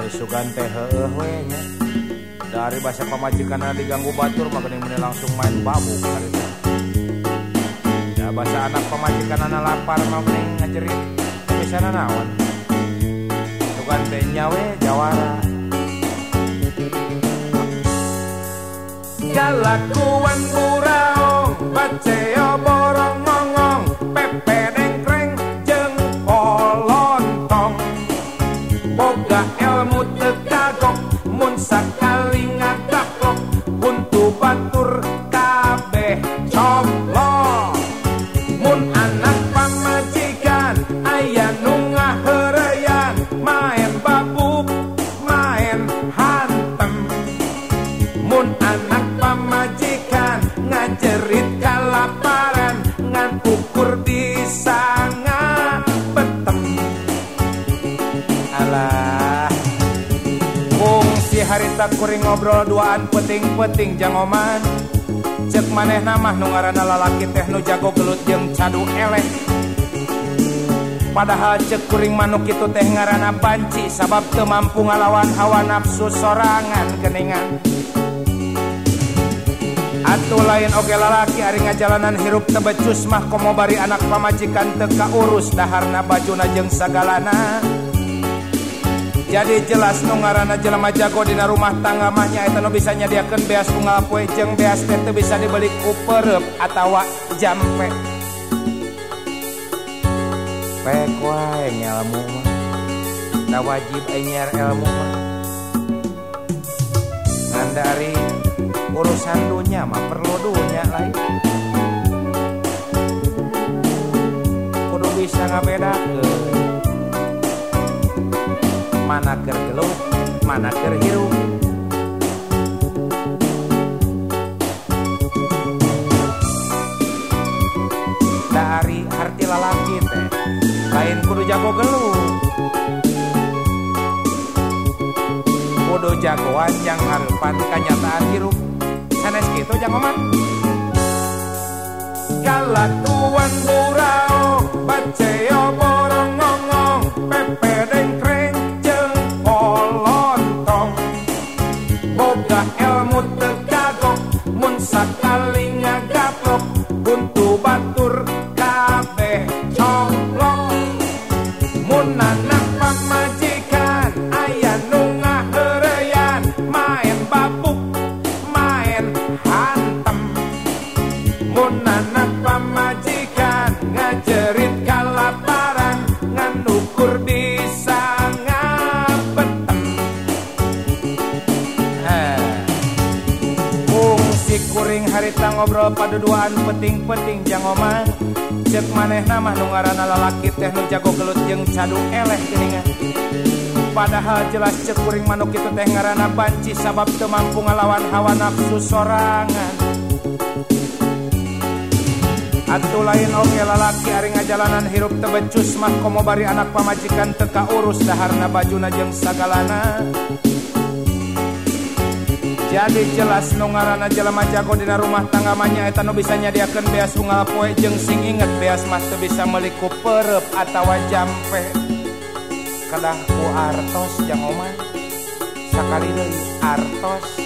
sugan teh heueuh we nya. Dari bahasa pamajikanna diganggu batur mah geuning meni langsung main babuk harita. Da bahasa anak pamajikanna lapar mah geuning ngajerit bisana naon. Sugan teh nya we jawara. Kalakuan burao baceo borong ngongong pepe dengkreng jeung polontong boga ilmu teu kagok mun sakali ngagaplok buntu batur kabeh coblok mun anak pamajikan aya nu ngaheureyan main babuk main hantem mun anak pamajikan ngajerit kalaparan ngan ukur bisa ngabetem. Alah fungsi harita kuring ngobrol duaan peting-peting jangoman cek manehna mah nu ngaranna lalaki teh nu jago gelut jeung cadu eleh. Padahal cek kuring manuk kitu teh ngaranna banci sabab teu mampu ngalawan hawa nafsu sorangan geuningan. Atuh lain oge lalaki ari ngajalanan hirup teu becus mah komo bari anak pamajikan teu kaurus daharna bajuna jeung sagalana. Jadi jelas nu ngaranna jelema jago dina rumah tangga mah nya eta nu bisa nyadiakeun beas unggal poe jeung beas teh teu bisa dibeli ku peureup atawa jampe. Pek wae ngelmu mah. Da wajib enyer ilmu mah. Ngandari urusan dunya mah perlu dunya lain. Kudu bisa ngabedakeun mana keur geluh, mana keur hirup. Dari arti lalaki teh lain kudu jago geluh, kudu jagoan yang hareupan kanyataan hirup. Sanes kitu jangoman. Kalakuan burao baceo borong ngongong pepe dengkreng jeung polontong boga ilmu teu kagok mun sakali ngagaplok buntu batur kabeh coblok mun anak pamajikan aya nu ngaheureyan main babuk main hantem mun anak pamajikan ngajerit kalaparan ngan ukur bisa ngabetem. Fungsi kuring harita ngobrol paduduaan peting-peting jangoman cek manehna mah nu ngaranna lalaki teh nu jago gelut jeung cadu eleh geuningan. Padahal jelas cek kuring manuk kitu teh ngaranna banci sabab teu mampu ngalawan hawa nafsu sorangan. Atuh lain oge lalaki ari ngajalanan hirup teu becus mah komo bari anak pamajikan teu kaurus daharna bajuna jeung sagalana. Jadi jelas nu ngaranna jelema jago dina rumah tangga mah nya eta nu bisa nyadiakeun beas unggal poe jeung sing inget beas mah teu bisa meuli ku peureup atawa jampe. Kadah ku artos jangoman sakali deui artos